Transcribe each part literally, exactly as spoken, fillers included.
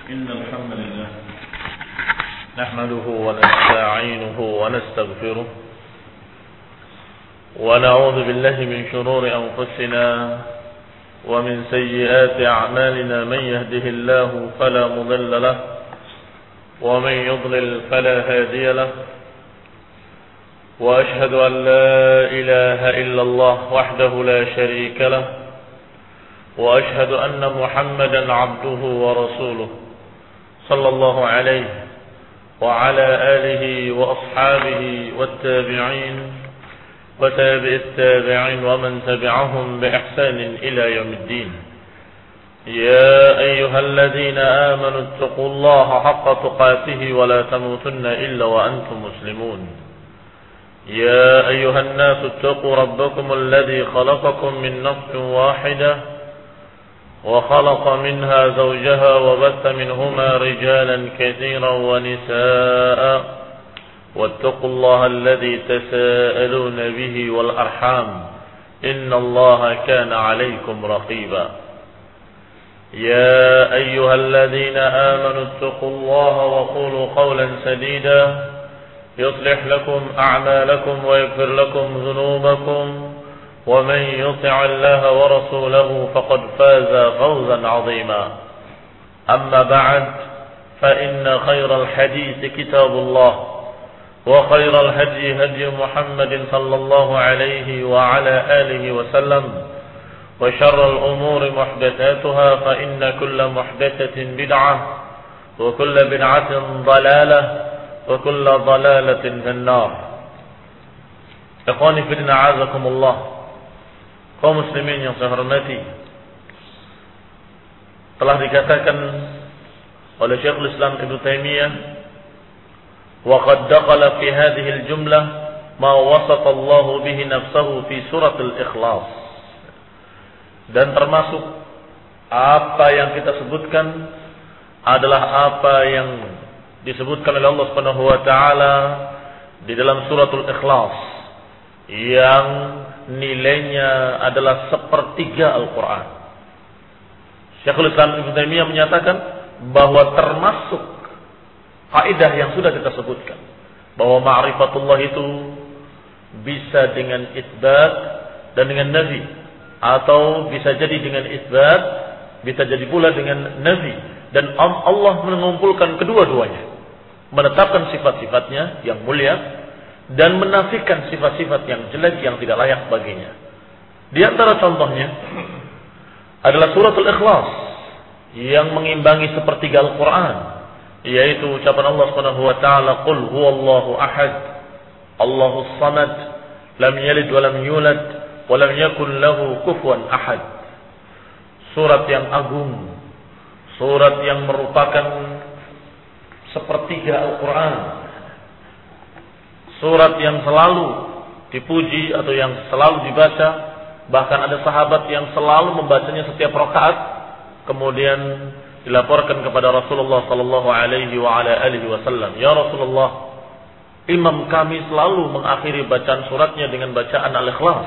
إن الحمد لله نحمده ونستعينه ونستغفره ونعوذ بالله من شرور أنفسنا ومن سيئات أعمالنا. من يهده الله فلا مضل له ومن يضلل فلا هادي له. وأشهد أن لا إله إلا الله وحده لا شريك له. وأشهد أن محمدا عبده ورسوله صلى الله عليه وعلى آله وأصحابه والتابعين وتابع التابعين ومن تبعهم بإحسان إلى يوم الدين. يا أيها الذين آمنوا اتقوا الله حق تقاته ولا تموتن إلا وأنتم مسلمون. يا أيها الناس اتقوا ربكم الذي خلقكم من نفس واحدة وخلق منها زوجها وبث منهما رجالا كثيرا ونساء واتقوا الله الذي تساءلون به والأرحام إن الله كان عليكم رقيبا. يا أيها الذين آمنوا اتقوا الله وقولوا قولا سديدا يصلح لكم أعمالكم ويغفر لكم ذنوبكم ومن يطع الله ورسوله فقد فاز فوزا عظيما. أما بعد فإن خير الحديث كتاب الله وخير الهدي هدي محمد صلى الله عليه وعلى آله وسلم وشر الأمور محدثاتها فإن كل محدثة بدعة وكل بدعة ضلالة وكل ضلالة في النار. Ikhwani fillah a'azakumullah, kaum muslimin yang saya hormati, telah dikatakan oleh Syekhul Islam Ibnu Taimiyah, wa qad dakhala fi hadhihi al-jumlah ma wasafa Allah bihi nafsahu fi surat al-Ikhlas. Dan termasuk apa yang kita sebutkan adalah apa yang disebutkan oleh Allah Subhanahu wa taala di dalam suratul Ikhlas yang nilainya adalah sepertiga Al-Qur'an. Syekhul Islam Ibnu Taimiyah menyatakan bahwa termasuk kaidah yang sudah kita sebutkan bahwa ma'rifatullah itu bisa dengan isbat dan dengan nafi, atau bisa jadi dengan isbat, bisa jadi pula dengan nafi, dan Allah mengumpulkan kedua-duanya, menetapkan sifat-sifatnya yang mulia dan menafikan sifat-sifat yang jelek yang tidak layak baginya. Di antara contohnya adalah suratul Ikhlas yang mengimbangi sepertiga Al-Qur'an, yaitu ucapan Allah Subhanahu wa taala, qul huwallahu ahad Allahus samad lam yalid wa lam yulad wa lam yakul lahu kufuwan ahad. Surat yang agung, surat yang merupakan sepertiga Al-Quran, surat yang selalu dipuji atau yang selalu dibaca. Bahkan ada sahabat yang selalu membacanya setiap rakaat, kemudian dilaporkan kepada Rasulullah sallallahu alaihi wa ala alihi wasallam, ya Rasulullah, imam kami selalu mengakhiri bacaan suratnya dengan bacaan Al-Ikhlas.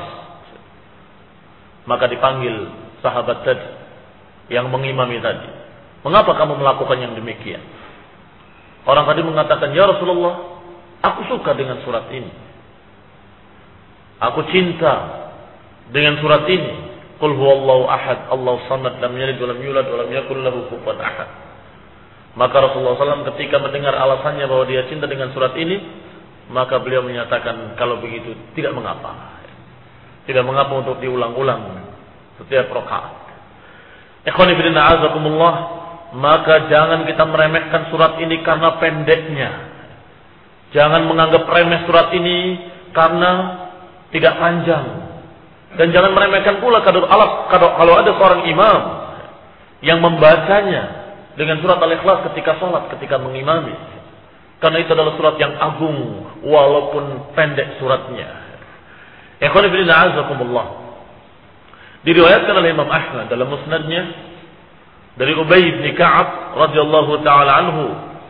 Maka dipanggil sahabat tadi yang mengimami tadi, mengapa kamu melakukan yang demikian? Orang tadi mengatakan, ya Rasulullah, aku suka dengan surat ini, aku cinta dengan surat ini, qul huwallahu ahad Allahus samad lam yalid wa lam yulad wa lam yakul lahu kufuwan ahad. Maka Rasulullah sallallahu alaihi wasallam ketika mendengar alasannya bahwa dia cinta dengan surat ini, maka beliau menyatakan kalau begitu tidak mengapa, tidak mengapa untuk diulang-ulang setiap rakaat. Ikhwani fillah a'azakumullah, maka jangan kita meremehkan surat ini karena pendeknya. Jangan menganggap remeh surat ini karena tidak panjang. Dan jangan meremehkan pula kalau, kalau ada seorang imam yang membacanya dengan surat Al-Ikhlas ketika sholat, ketika mengimami. Karena itu adalah surat yang agung walaupun pendek suratnya. Ikhwan fillah a'azakumullah, diriwayatkan oleh Imam Ahmad dalam musnadnya dari Ubay bin Ka'ab radhiyallahu taala anhu,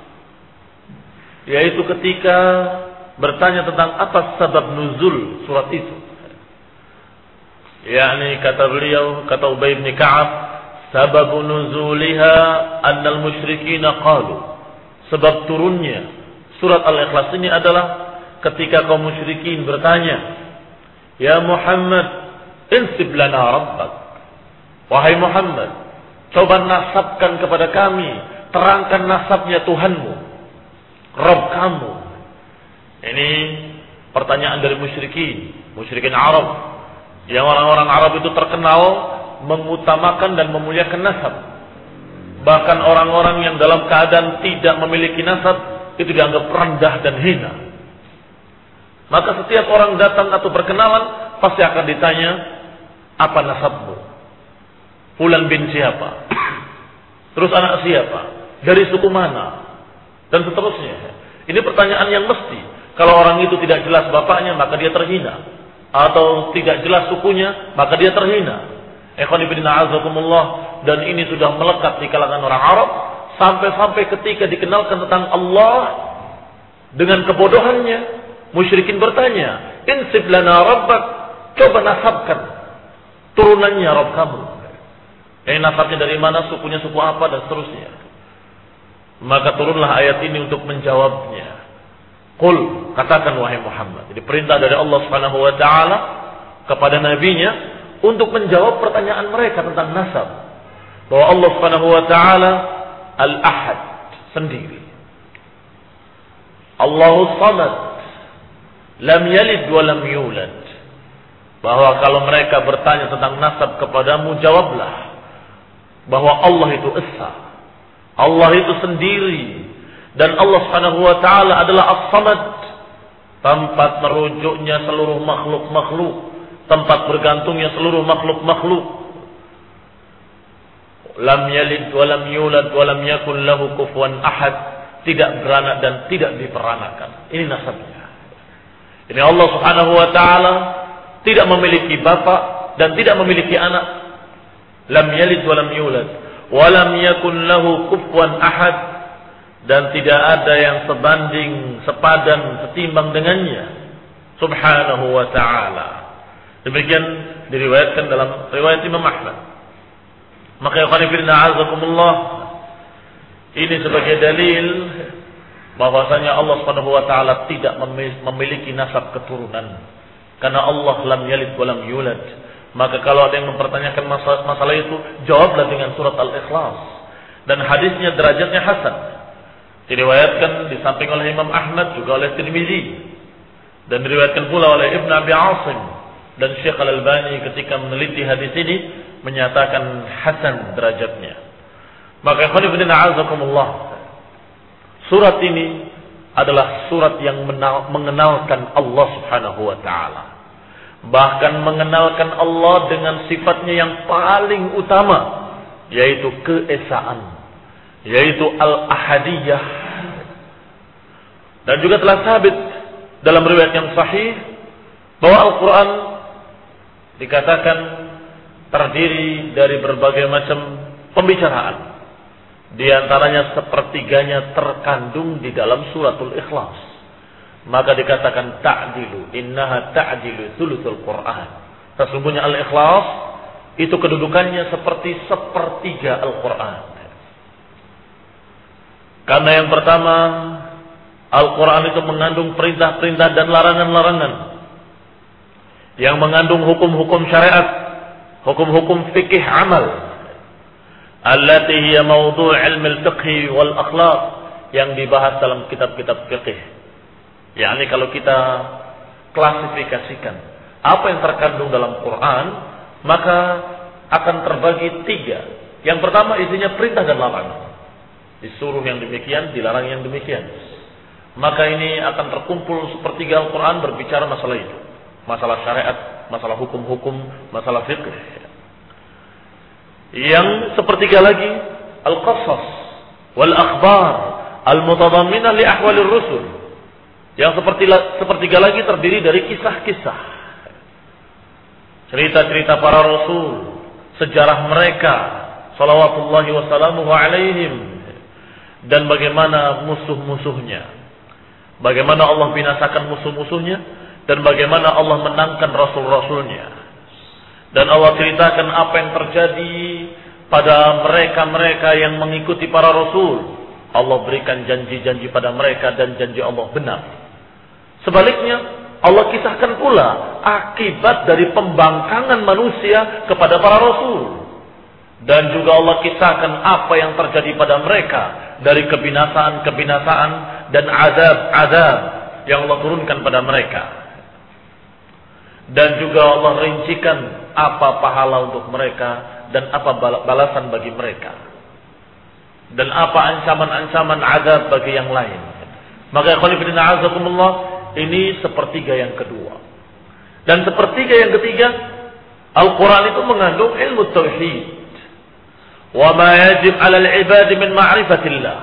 yaitu ketika bertanya tentang apa sebab nuzul surat itu. yakni kata beliau, kata Ubay bin Ka'ab, Sabab nuzuliha annal musyrikina qalu. Sebab turunnya surat Al-Ikhlas ini adalah ketika kaum musyrikin bertanya, "Ya Muhammad, insib lana rabbak." Wahai Muhammad, coba nasabkan kepada kami, terangkan nasabnya Tuhanmu, Rabb kamu. Ini pertanyaan dari musyrikin, musyrikin Arab. Yang orang-orang Arab itu terkenal mengutamakan dan memuliakan nasab. Bahkan orang-orang yang dalam keadaan tidak memiliki nasab itu dianggap rendah dan hina. Maka setiap orang datang atau berkenalan pasti akan ditanya, apa nasabmu? Fulan bin siapa? Terus anak siapa? Dari suku mana? Dan seterusnya. Ini pertanyaan yang mesti. Kalau orang itu tidak jelas bapaknya, maka dia terhina. Atau tidak jelas sukunya, maka dia terhina. Ikhwan fillah a'azakumullah. Dan ini sudah melekat di kalangan orang Arab sampai-sampai ketika dikenalkan tentang Allah dengan kebodohannya, musyrikin bertanya, "Insib lana rabbak." Coba nasabkan turunannya Rabb kamu. Eh nasabnya dari mana, sukunya suku apa dan seterusnya. Maka turunlah ayat ini untuk menjawabnya. Qul, katakan wahai Muhammad. Jadi perintah dari Allah Subhanahu wa taala kepada nabinya untuk menjawab pertanyaan mereka tentang nasab. Bahwa Allah Subhanahu wa taala Al-Ahad, sendiri. Allahus Samad, lam yalid wa lam yulad. Bahwa kalau mereka bertanya tentang nasab kepadamu, jawablah bahwa Allah itu esa. Allah itu sendiri. Dan Allah Subhanahu wa taala adalah As-Samad, tempat merujuknya seluruh makhluk-makhluk, tempat bergantungnya seluruh makhluk-makhluk. Lam yalid wa lam yulad wa lam yakul lahu kufuwan ahad, tidak beranak dan tidak diperanakan. Ini nasabnya. Ini Allah Subhanahu wa taala tidak memiliki bapa dan tidak memiliki anak. Lam yalid wa lam yulad wa lam yakul lahu kufuwan ahad. Dan tidak ada yang sebanding, sepadan, setimbang dengannya. Subhanahu wa ta'ala. Demikian diriwayatkan dalam riwayat Imam Ahmad. Maka ikhwan fillah a'azakumullah, ini sebagai dalil bahwasanya Allah Subhanahu wa ta'ala tidak memiliki nasab keturunan. Karena Allah lam yalid wa lam yulad. Maka kalau ada yang mempertanyakan masalah, masalah itu, jawablah dengan surat Al-Ikhlas. Dan hadisnya derajatnya hasan. Diriwayatkan di samping oleh Imam Ahmad juga oleh Tirmizi, dan diriwayatkan pula oleh Ibn Abi Asim, dan Syekh Al-Albani ketika meneliti hadis ini menyatakan hasan derajatnya. Maka ikhwan fillah a'azakumullah, surat ini adalah surat yang mengenalkan Allah Subhanahu wa taala. Bahkan mengenalkan Allah dengan sifatnya yang paling utama, yaitu keesaan, yaitu al-ahadiyah. Dan juga telah sabit dalam riwayat yang sahih bahwa Al-Quran dikatakan terdiri dari berbagai macam pembicaraan. Di antaranya sepertiganya terkandung di dalam suratul Ikhlas. Maka dikatakan ta'dilu, innaha ta'dilu thuluthul Quran. Sesungguhnya Al-Ikhlas itu kedudukannya seperti sepertiga Al-Quran. Karena yang pertama, Al-Quran itu mengandung perintah-perintah dan larangan-larangan, yang mengandung hukum-hukum syariat, hukum-hukum fikih amal, allati hiya mawdu' ilmi al-fiqh wal akhlaq, yang dibahas dalam kitab-kitab fikih. Yakni kalau kita klasifikasikan apa yang terkandung dalam Quran, maka akan terbagi tiga. Yang pertama isinya perintah dan larangan. Disuruh yang demikian, dilarang yang demikian. Maka ini akan terkumpul sepertiga Al-Quran berbicara masalah itu. Masalah syariat, masalah hukum-hukum, masalah fikih. Yang sepertiga lagi, Al-Qasas, Wal-Akhbar, Al-Mutadamminah li ahwalir rusul. Yang seperti, sepertiga lagi terdiri dari kisah-kisah. Cerita-cerita para Rasul, sejarah mereka, salawatullahi wassalamuhu alaihim. Dan bagaimana musuh-musuhnya. Bagaimana Allah binasakan musuh-musuhnya, dan bagaimana Allah menangkan rasul-rasulnya. Dan Allah ceritakan apa yang terjadi pada mereka-mereka yang mengikuti para rasul. Allah berikan janji-janji pada mereka dan janji Allah benar. Sebaliknya, Allah kisahkan pula akibat dari pembangkangan manusia kepada para rasul. Dan juga Allah kisahkan apa yang terjadi pada mereka dari kebinasaan-kebinasaan dan azab-azab yang Allah turunkan pada mereka. Dan juga Allah rincikan apa pahala untuk mereka dan apa balasan bagi mereka. Dan apa ancaman-ancaman azab bagi yang lain. Maka ikhwan fillah azakumullah, ini sepertiga yang kedua. Dan sepertiga yang ketiga, Al-Quran itu mengandung ilmu tauhid. Wa ma yajib 'alal 'ibadi min ma'rifatillah.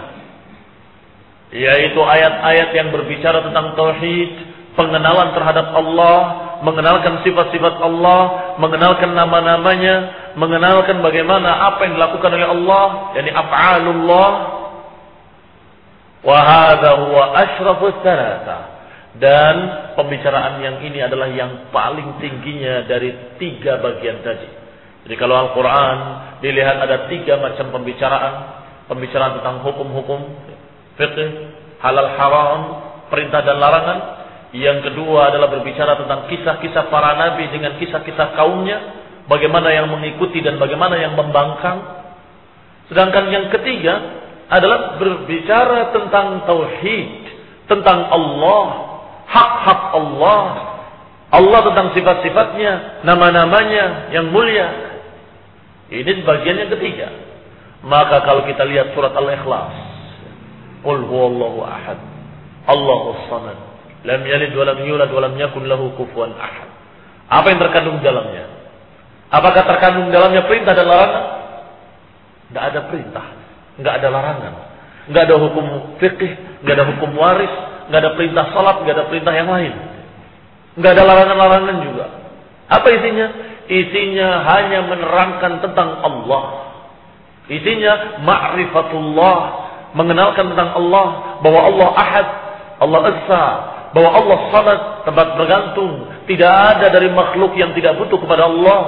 Yaitu ayat-ayat yang berbicara tentang tauhid, pengenalan terhadap Allah, mengenalkan sifat-sifat Allah, mengenalkan nama-namanya, mengenalkan bagaimana apa yang dilakukan oleh Allah, yakni af'alullah. Wa hadha huwa asyrafus thalatha. Dan pembicaraan yang ini adalah yang paling tingginya dari tiga bagian tadi. Jadi kalau Al-Quran dilihat ada tiga macam pembicaraan. Pembicaraan tentang hukum-hukum, fiqh, halal haram, perintah dan larangan. Yang kedua adalah berbicara tentang kisah-kisah para nabi dengan kisah-kisah kaumnya. Bagaimana yang mengikuti dan bagaimana yang membangkang. Sedangkan yang ketiga adalah berbicara tentang tauhid, tentang Allah, hak-hak Allah, Allah tentang sifat-sifatnya, nama-namanya yang mulia. Ini bagian yang ketiga. Maka kalau kita lihat surat Al-Ikhlas, Qul huwallahu ahad, Allahus samad, lam yalid wa lam yulad wa lam yakun lahu kufuwan ahad. Apa yang terkandung di dalamnya? Apakah terkandung di dalamnya perintah dan larangan? Tidak ada perintah, tidak ada larangan, tidak ada hukum fikih, tidak ada hukum waris, tidak ada perintah salat, tidak ada perintah yang lain, tidak ada larangan-larangan juga. Apa isinya? Isinya hanya menerangkan tentang Allah. Isinya ma'rifatullah, mengenalkan tentang Allah, bahwa Allah ahad, Allah esa, bahwa Allah samad, tempat bergantung, tidak ada dari makhluk yang tidak butuh kepada Allah.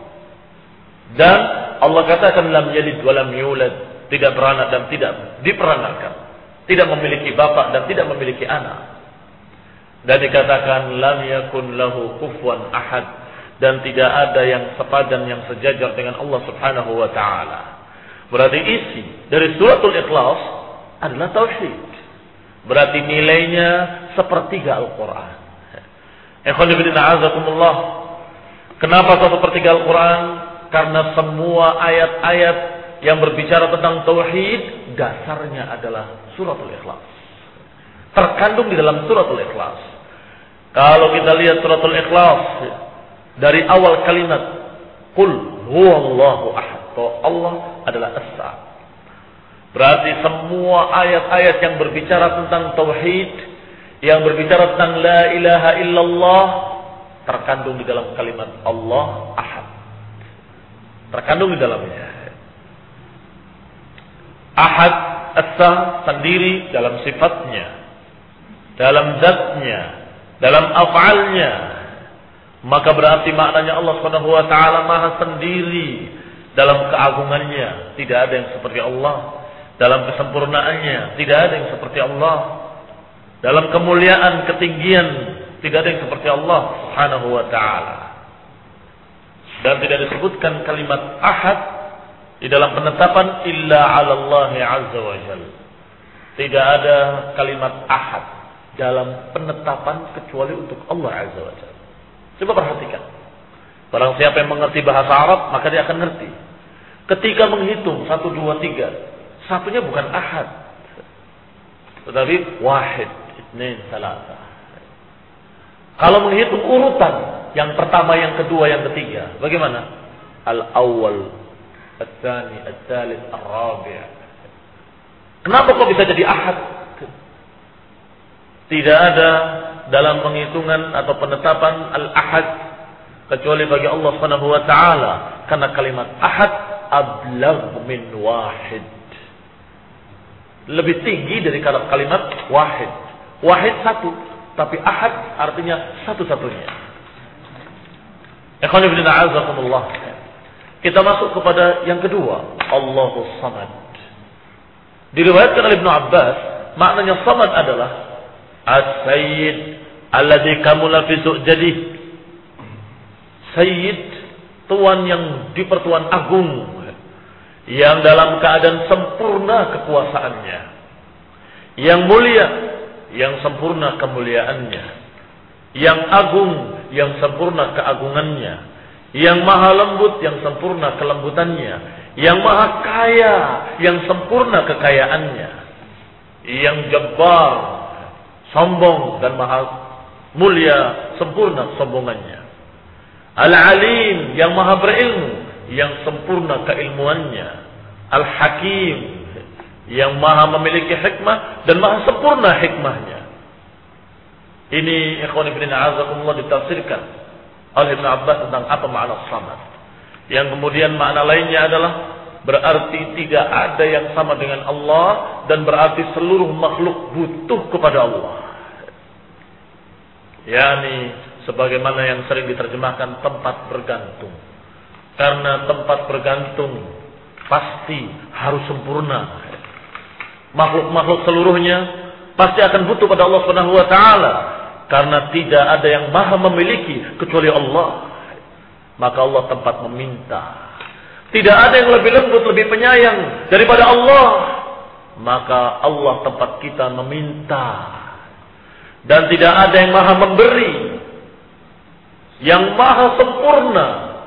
Dan Allah katakan lam yalid wa lam yulad, tidak beranak dan tidak diperanakan, tidak memiliki bapak dan tidak memiliki anak. Dan dikatakan lam yakun lahu kufuwan ahad, dan tidak ada yang sepadan yang sejajar dengan Allah Subhanahu wa taala. Berarti isi dari suratul Ikhlas adalah tauhid. Berarti nilainya sepertiga Al-Qur'an. Ikhwan fillah azakumullah. Kenapa sepertiga Al-Qur'an? Karena semua ayat-ayat yang berbicara tentang tauhid dasarnya adalah suratul Ikhlas. Terkandung di dalam suratul Ikhlas. Kalau kita lihat suratul Ikhlas dari awal kalimat Qul huwallahu ahad, Allah adalah Esa. Berarti semua ayat-ayat yang berbicara tentang tauhid, yang berbicara tentang la ilaha illallah, terkandung di dalam kalimat Allah ahad. Terkandung di dalamnya. Ahad, Esa, sendiri dalam sifatnya, dalam zatnya, dalam af'alnya. Maka berarti maknanya Allah Subhanahu wa taala maha sendiri dalam keagungannya, tidak ada yang seperti Allah. Dalam kesempurnaannya, tidak ada yang seperti Allah. Dalam kemuliaan, ketinggian, tidak ada yang seperti Allah Subhanahu wa taala. Dan tidak disebutkan kalimat ahad di dalam penetapan illa 'ala Allah 'azza wa jalla. Tidak ada kalimat ahad dalam penetapan kecuali untuk Allah 'azza wa jalla. Coba perhatikan. Barang siapa yang mengerti bahasa Arab, maka dia akan ngerti. Ketika menghitung satu, dua, tiga, satunya bukan ahad, tetapi wahid, itsnain, salasa. Kalau menghitung urutan, yang pertama, yang kedua, yang ketiga, bagaimana? Al-awwal, al-thani, al-thalith, al-rabi'. Kenapa kok bisa jadi ahad? Tidak ada dalam penghitungan atau penetapan al-ahad kecuali bagi Allah Subhanahu wa taala, karena kalimat ahad ablagh min wahid. Lebih tinggi dari kalimat wahid. Wahid satu, tapi ahad artinya satu-satunya. Ikhwan fillah azakumullah. Kita masuk kepada yang kedua, Allahus Samad. Diriwayatkan oleh Ibnu Abbas, maknanya Samad adalah As-Sayyid alladzi kamula fi su'jadih. Sayyid, tuan yang dipertuan agung, yang dalam keadaan sempurna kekuasaannya, yang mulia, yang sempurna kemuliaannya, yang agung, yang sempurna keagungannya, yang maha lembut, yang sempurna kelembutannya, yang maha kaya, yang sempurna kekayaannya, yang jabbar, sombong dan maha mulia, sempurna kesombongannya, Al-Alim, yang maha berilmu, yang sempurna keilmuannya, Al-Hakim, yang maha memiliki hikmah dan maha sempurna hikmahnya. Ini ikhwan fillah a'azakumullah ditafsirkan oleh Ibnu Abbas tentang apa makna Samad. Yang kemudian makna lainnya adalah berarti tidak ada yang sama dengan Allah dan berarti seluruh makhluk butuh kepada Allah. Yani sebagaimana yang sering diterjemahkan tempat bergantung. Karena tempat bergantung pasti harus sempurna. Makhluk-makhluk seluruhnya pasti akan butuh pada Allah Subhanahu wa taala karena tidak ada yang maha memiliki kecuali Allah. Maka Allah tempat meminta. Tidak ada yang lebih lembut, lebih penyayang daripada Allah. Maka Allah tempat kita meminta. Dan tidak ada yang maha memberi, yang maha sempurna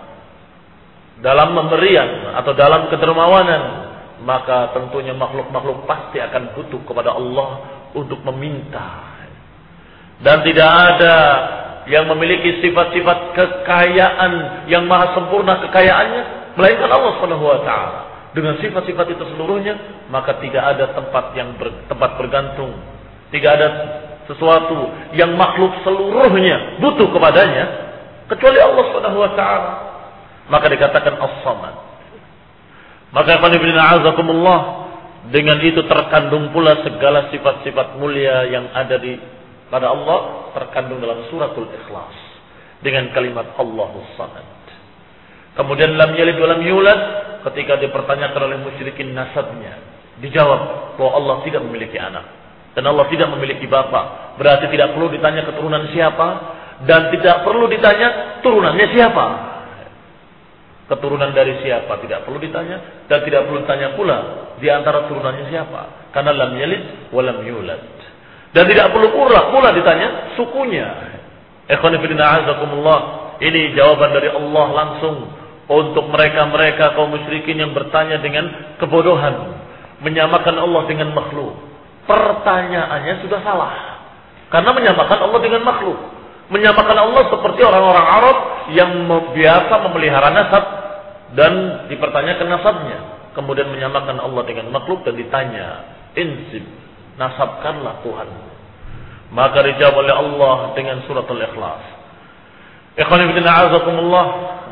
dalam pemberian atau dalam kedermawanan, maka tentunya makhluk-makhluk pasti akan butuh kepada Allah untuk meminta. Dan tidak ada yang memiliki sifat-sifat kekayaan yang maha sempurna kekayaannya melainkan Allah Subhanahu wa taala. Dengan sifat-sifat itu seluruhnya, maka tidak ada tempat yang ber, tempat bergantung, tidak ada sesuatu yang makhluk seluruhnya butuh kepadanya kecuali Allah Subhanahu wa taala. Maka dikatakan As-Samad. Maka a'azakumullah, dengan itu terkandung pula segala sifat-sifat mulia yang ada di pada Allah terkandung dalam suratul Ikhlas dengan kalimat Allahus Samad. Kemudian lam yalid wa lam yulad, ketika dipertanyakan oleh musyrikin nasabnya, dijawab bahwa Allah tidak memiliki anak dan Allah tidak memiliki bapa. Berarti tidak perlu ditanya keturunan siapa dan tidak perlu ditanya turunannya siapa. Keturunan dari siapa tidak perlu ditanya dan tidak perlu ditanya pula di antara turunannya siapa, karena lam yalid wa lam yulad. Dan tidak perlu pula pula ditanya sukunya. Ikhwan fillah a'azakumullah, ini jawaban dari Allah langsung untuk mereka-mereka kaum musyrikin yang bertanya dengan kebodohan, menyamakan Allah dengan makhluk. Pertanyaannya sudah salah. Karena menyamakan Allah dengan makhluk. Menyamakan Allah seperti orang-orang Arab yang biasa memelihara nasab dan dipertanyakan nasabnya. Kemudian menyamakan Allah dengan makhluk dan ditanya, insib, nasabkanlah Tuhan. Maka dijawab oleh Allah dengan suratul Ikhlas. Ikhwan fillah a'azakumullah.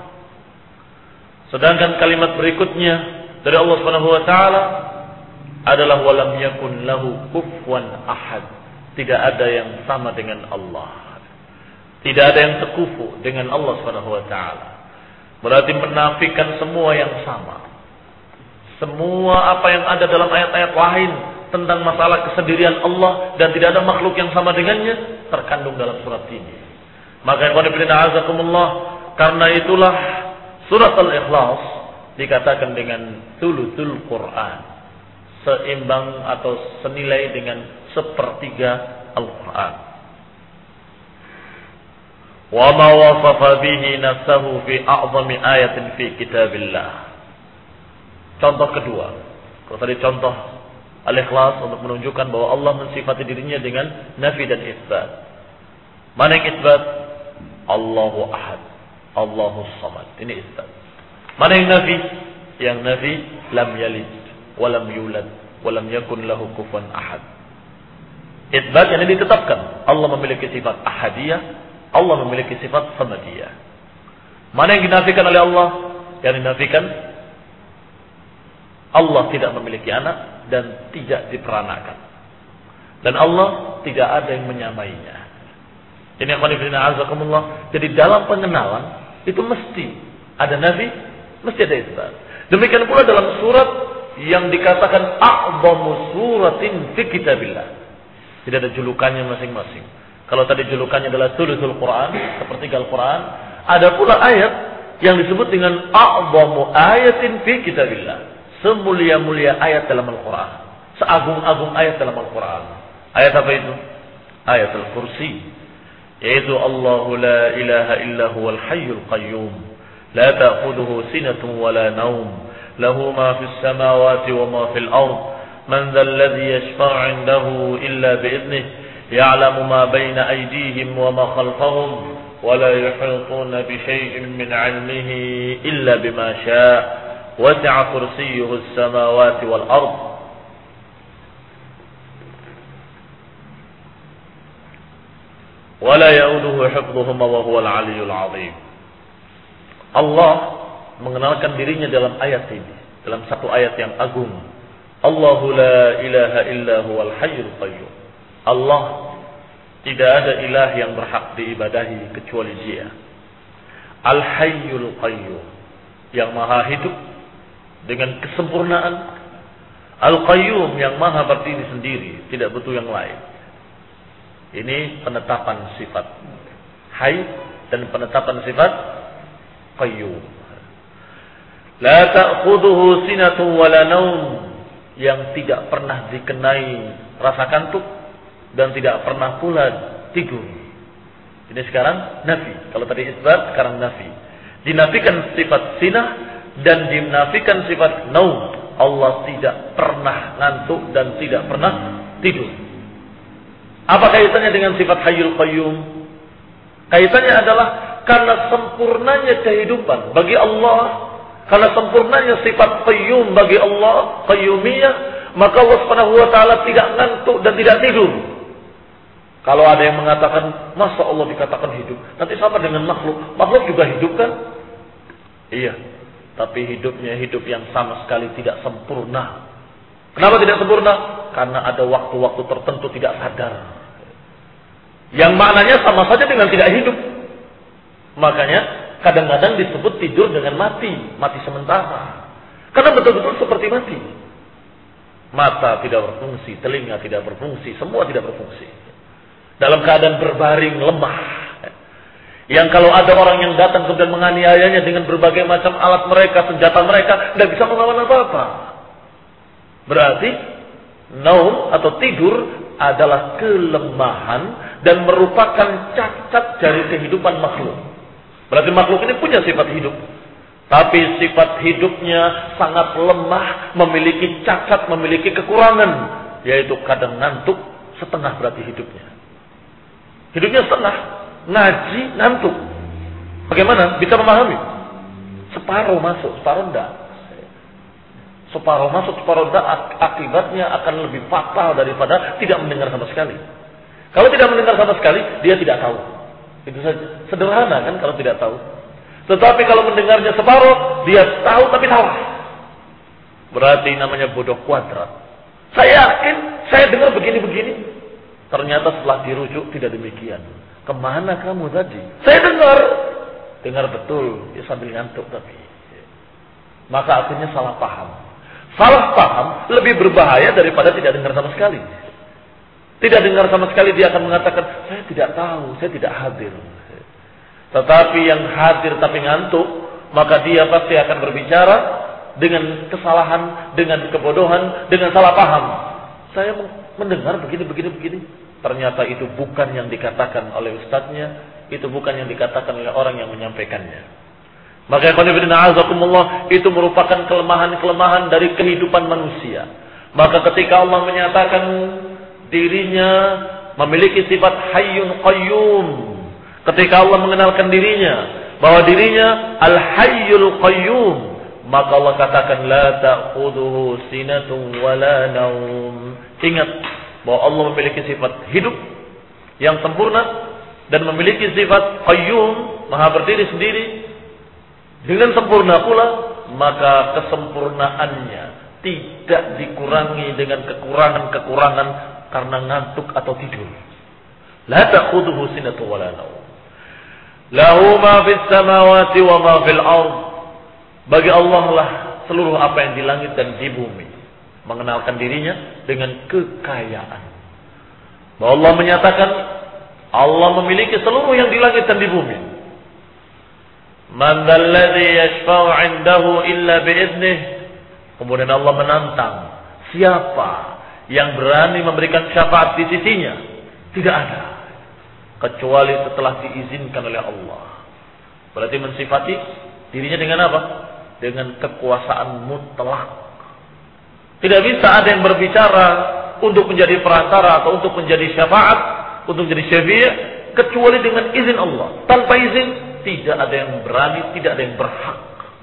Sedangkan kalimat berikutnya dari Allah Subhanahu wa taala adalah walam yakun lahu kufuwan ahad. Tidak ada yang sama dengan Allah. Tidak ada yang sekufu dengan Allah Subhanahu wa taala. Berarti menafikan semua yang sama. Semua apa yang ada dalam ayat-ayat lain tentang masalah kesendirian Allah dan tidak ada makhluk yang sama dengannya terkandung dalam surat ini. Maka ikhwan fillah a'azakumullah, karena itulah surat Al-Ikhlas dikatakan dengan thuluthul Quran, seimbang atau senilai dengan sepertiga Al-Quran. Wa ma wasafa bihi nafsahu fi a'zami ayatin fi kitabillah. Contoh kedua, kalau tadi contoh Al-Ikhlas untuk menunjukkan bahwa Allah mensifati dirinya dengan nafi dan isbat. Mana yang isbat? Allahu Ahad, Allahus Samad. Ini isbat. Mana yang nafi? Yang nafi lam yalid wa lam yulad wa lam yakun lahu kufuwan ahad. Isbat yang ditetapkan Allah memiliki sifat ahadiyah, Allah memiliki sifat samadiyah. Mana yang dinafikan oleh Allah? Yang dinafikan Allah tidak memiliki anak dan tidak diperanakan. Dan Allah tidak ada yang menyamainya. Ini ikhwan fillah a'azakumullah. Jadi dalam pengenalan itu mesti ada nafi Mesti ada isbat. Demikian pula dalam surat yang dikatakan a'zamu suratin fi kitabillah. Tidak ada julukannya masing-masing. Kalau tadi julukannya adalah thuluthul Quran, sepertiga Al-Quran, ada pula ayat yang disebut dengan a'zamu ayatin fi kitabillah. Semulia-mulia ayat dalam Al-Quran. Seagung-agung ayat dalam Al-Quran. Ayat apa itu? Ayat Al-Kursi. Yaitu Allahu la ilaha illa huwal hayyul qayyum. لا تأخذه سنة ولا نوم له ما في السماوات وما في الأرض من ذا الذي يشفع عنده إلا بإذنه يعلم ما بين أيديهم وما خلفهم ولا يحيطون بشيء من علمه إلا بما شاء وسع كرسيه السماوات والأرض ولا يؤوده حفظهما وهو العلي العظيم. Allah mengenalkan dirinya dalam ayat ini, dalam satu ayat yang agung. Allahu la ilaha illa huwal hayyul qayyum. Allah tidak ada ilah yang berhak diibadahi kecuali Dia. Al hayyul qayyum, yang maha hidup dengan kesempurnaan. Al qayyum, yang maha berdiri sendiri, tidak butuh yang lain. Ini penetapan sifat hayy dan penetapan sifat qayyum. La ta'khudhuhu sinatun wala naum, yang tidak pernah dikenai rasa kantuk dan tidak pernah pula tidur. Ini sekarang nafi. Kalau tadi isbat, sekarang nafi. Dinafikan sifat sinah dan dinafikan sifat naum. Allah tidak pernah ngantuk dan tidak pernah tidur. Apa kaitannya dengan sifat hayyul qayyum? Kaitannya adalah karena sempurnanya kehidupan bagi Allah, karena sempurnanya sifat qayyum bagi Allah, qayyumiyah, maka Allah Subhanahu wa taala tidak ngantuk dan tidak tidur. Kalau ada yang mengatakan, masa Allah dikatakan hidup? Nanti sama dengan makhluk. Makhluk juga hidup kan? Iya. Tapi hidupnya hidup yang sama sekali tidak sempurna. Kenapa tidak sempurna? Karena ada waktu-waktu tertentu tidak sadar. Yang maknanya sama saja dengan tidak hidup. Makanya kadang-kadang disebut tidur dengan mati, mati sementara. Karena betul-betul seperti mati. Mata tidak berfungsi, telinga tidak berfungsi, semua tidak berfungsi. Dalam keadaan berbaring lemah. Yang kalau ada orang yang datang kemudian menganiayanya dengan berbagai macam alat mereka, senjata mereka, tidak bisa melawan apa-apa. Berarti naum atau tidur adalah kelemahan dan merupakan cacat dari kehidupan makhluk. Berarti makhluk ini punya sifat hidup. Tapi sifat hidupnya sangat lemah, memiliki cacat, memiliki kekurangan. Yaitu kadang ngantuk, setengah berarti hidupnya. Hidupnya setengah, ngaji, ngantuk. Bagaimana? Bisa memahami? Separuh masuk, separuh enggak. Separuh masuk, separuh enggak, akibatnya akan lebih fatal daripada tidak mendengar sama sekali. Kalau tidak mendengar sama sekali, dia tidak tahu. Itu saja. Sederhana kan kalau tidak tahu. Tetapi kalau mendengarnya separuh, dia tahu tapi salah. Berarti namanya bodoh kuadrat. Saya yakin, saya dengar begini-begini. Ternyata setelah dirujuk tidak demikian. Kemana kamu tadi? Saya dengar. Dengar betul. Ya sambil ngantuk tapi. Maka akhirnya salah paham. Salah paham lebih berbahaya daripada tidak dengar sama sekali. Tidak dengar sama sekali, dia akan mengatakan, saya tidak tahu, saya tidak hadir. Tetapi yang hadir tapi ngantuk, maka dia pasti akan berbicara dengan kesalahan, dengan kebodohan, dengan salah paham. Saya mendengar begini, begini, begini. Ternyata itu bukan yang dikatakan oleh ustadznya, itu bukan yang dikatakan oleh orang yang menyampaikannya. Maka itu merupakan kelemahan-kelemahan dari kehidupan manusia. Maka ketika Allah menyatakan dirinya memiliki sifat hayyun qayyum, ketika Allah mengenalkan dirinya bahwa dirinya al-hayyul qayyum, maka Allah katakan la ta'khudhuhu sinatun wala naum. Ingat bahwa Allah memiliki sifat hidup yang sempurna dan memiliki sifat qayyum, maha berdiri sendiri dengan sempurna pula, maka kesempurnaannya tidak dikurangi dengan kekurangan-kekurangan karena ngantuk atau tidur. La ta'khudhuhu sinatun wala naum. Lahu ma fis samawati wa ma fil ard. Bagi Allah lah seluruh apa yang di langit dan di bumi. Mengenalkan dirinya dengan kekayaan. Bahwa Allah menyatakan Allah memiliki seluruh yang di langit dan di bumi. Man dzalladzi yashfa'u 'indahu illa bi'idnih. Kemudian Allah menantang, siapa yang berani memberikan syafaat di sisinya? Tidak ada, kecuali setelah diizinkan oleh Allah. Berarti mensifati dirinya dengan apa? Dengan kekuasaan mutlak. Tidak bisa ada yang berbicara untuk menjadi perantara atau untuk menjadi syafaat, untuk menjadi syafi', kecuali dengan izin Allah. Tanpa izin tidak ada yang berani, tidak ada yang berhak.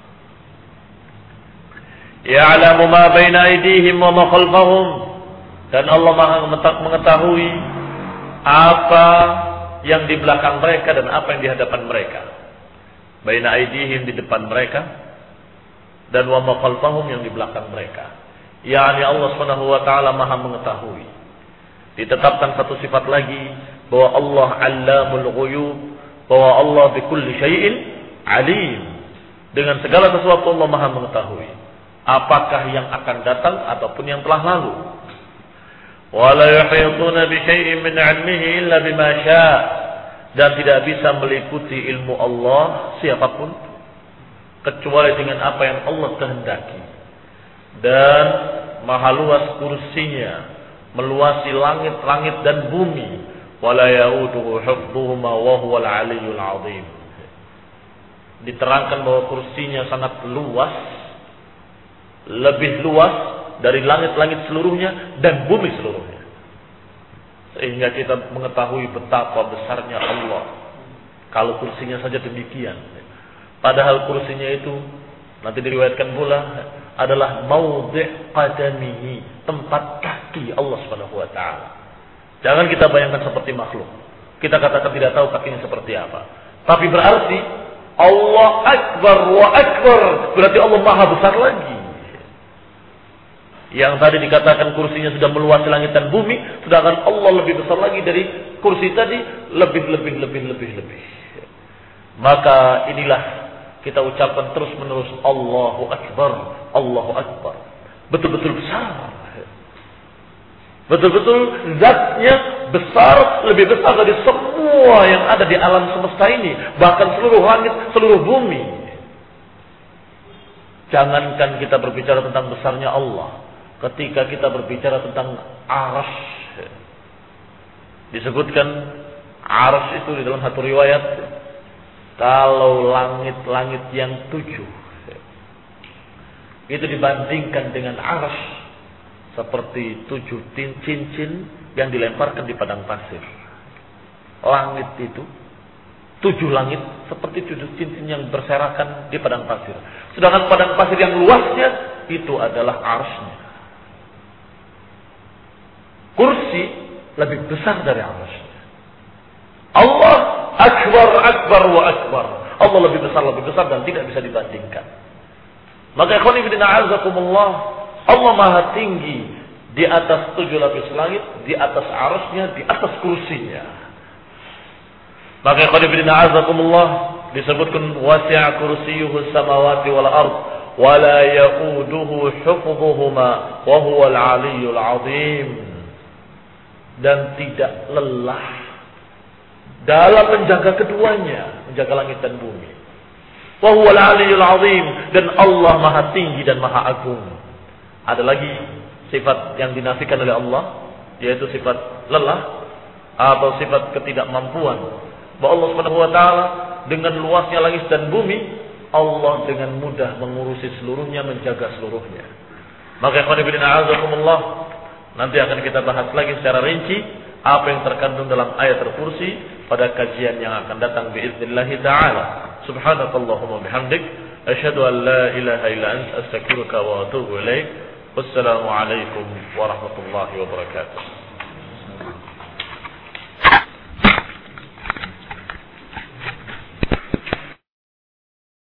Ya'lamu ma baina aydihim wa ma khalfahum. Dan Allah Maha mengetahui apa yang di belakang mereka dan apa yang di hadapan mereka. Baina aydihim di depan mereka dan wa ma khalfahum yang di belakang mereka. yakni Allah Subhanahu wa taala Maha mengetahui. Ditetapkan satu sifat lagi bahwa Allah Allamul Ghuyub, bahwa Allah bikulli syai'in alim. Dengan segala sesuatu Allah Maha mengetahui. Apakah yang akan datang ataupun yang telah lalu. Wala yuhituna bi syai'in min 'ilmihi illa bima syaa'. Dan tidak bisa meliputi ilmu Allah siapapun kecuali dengan apa yang Allah kehendaki. Dan maha luas kursinya, meluasi langit-langit dan bumi. Wala yauduhu hifdhuhuma wa huwal 'aliyyul 'azim. Diterangkan bahwa kursinya sangat luas, lebih luas dari langit-langit seluruhnya dan bumi seluruhnya. Sehingga kita mengetahui betapa besarnya Allah. Kalau kursinya saja demikian. Padahal kursinya itu nanti diriwayatkan pula adalah maudhi' qadamihi, tempat kaki Allah Subhanahu wa taala. Jangan kita bayangkan seperti makhluk. Kita katakan tidak tahu kakinya seperti apa. Tapi berarti Allah akbar wa akbar, berarti Allah maha besar lagi. Yang tadi dikatakan kursinya sudah meluasi langit dan bumi, sedangkan Allah lebih besar lagi dari kursi tadi, lebih lebih lebih lebih lebih. Maka inilah kita ucapkan terus menerus Allahu akbar, Allahu akbar. Betul-betul besar. Betul-betul zatnya besar, lebih besar dari semua yang ada di alam semesta ini, bahkan seluruh langit, seluruh bumi. Jangankan kita berbicara tentang besarnya Allah, ketika kita berbicara tentang arasy, disebutkan arasy itu di dalam satu riwayat, kalau langit-langit yang tujuh itu dibandingkan dengan arasy seperti tujuh cincin yang dilemparkan di padang pasir. Langit itu, tujuh langit seperti tujuh cincin yang berserakan di padang pasir. Sedangkan padang pasir yang luasnya itu adalah arsy-Nya. Kursi lebih besar dari arsy-Nya. Allah akbar, akbar wa akbar. Allah lebih besar, lebih besar dan tidak bisa dibandingkan. Maka ikhwan fillah azakumullah, Allah maha tinggi di atas tujuh lapis langit, di atas arsy-Nya, di atas kursinya. Maka ikhwan fillah azakumullah disebutkan wasi'a kursiyyuhu samawati wal ard wa la ya'uduhu hifdhuhuma wa huwal 'aliyyul 'azim. Dan tidak lelah dalam menjaga keduanya, menjaga langit dan bumi. Wa huwal 'aliyyul 'azim, dan Allah maha tinggi dan maha agung. Ada lagi sifat yang dinafikan oleh Allah, yaitu sifat lelah atau sifat ketidakmampuan. Bahwa Allah Subhanahu wa taala dengan luasnya langit dan bumi, Allah dengan mudah mengurusi seluruhnya, menjaga seluruhnya. Maka ikhwan fillah a'azakumullah, nanti akan kita bahas lagi secara rinci apa yang terkandung dalam ayat Al-Kursi pada kajian yang akan datang biiznillah taala. Subhanakallahumma bihamdik, asyhadu an la ilaha illa anta, astaghfiruka wa atubu ilaik. Wassalamu alaikum warahmatullahi wabarakatuh.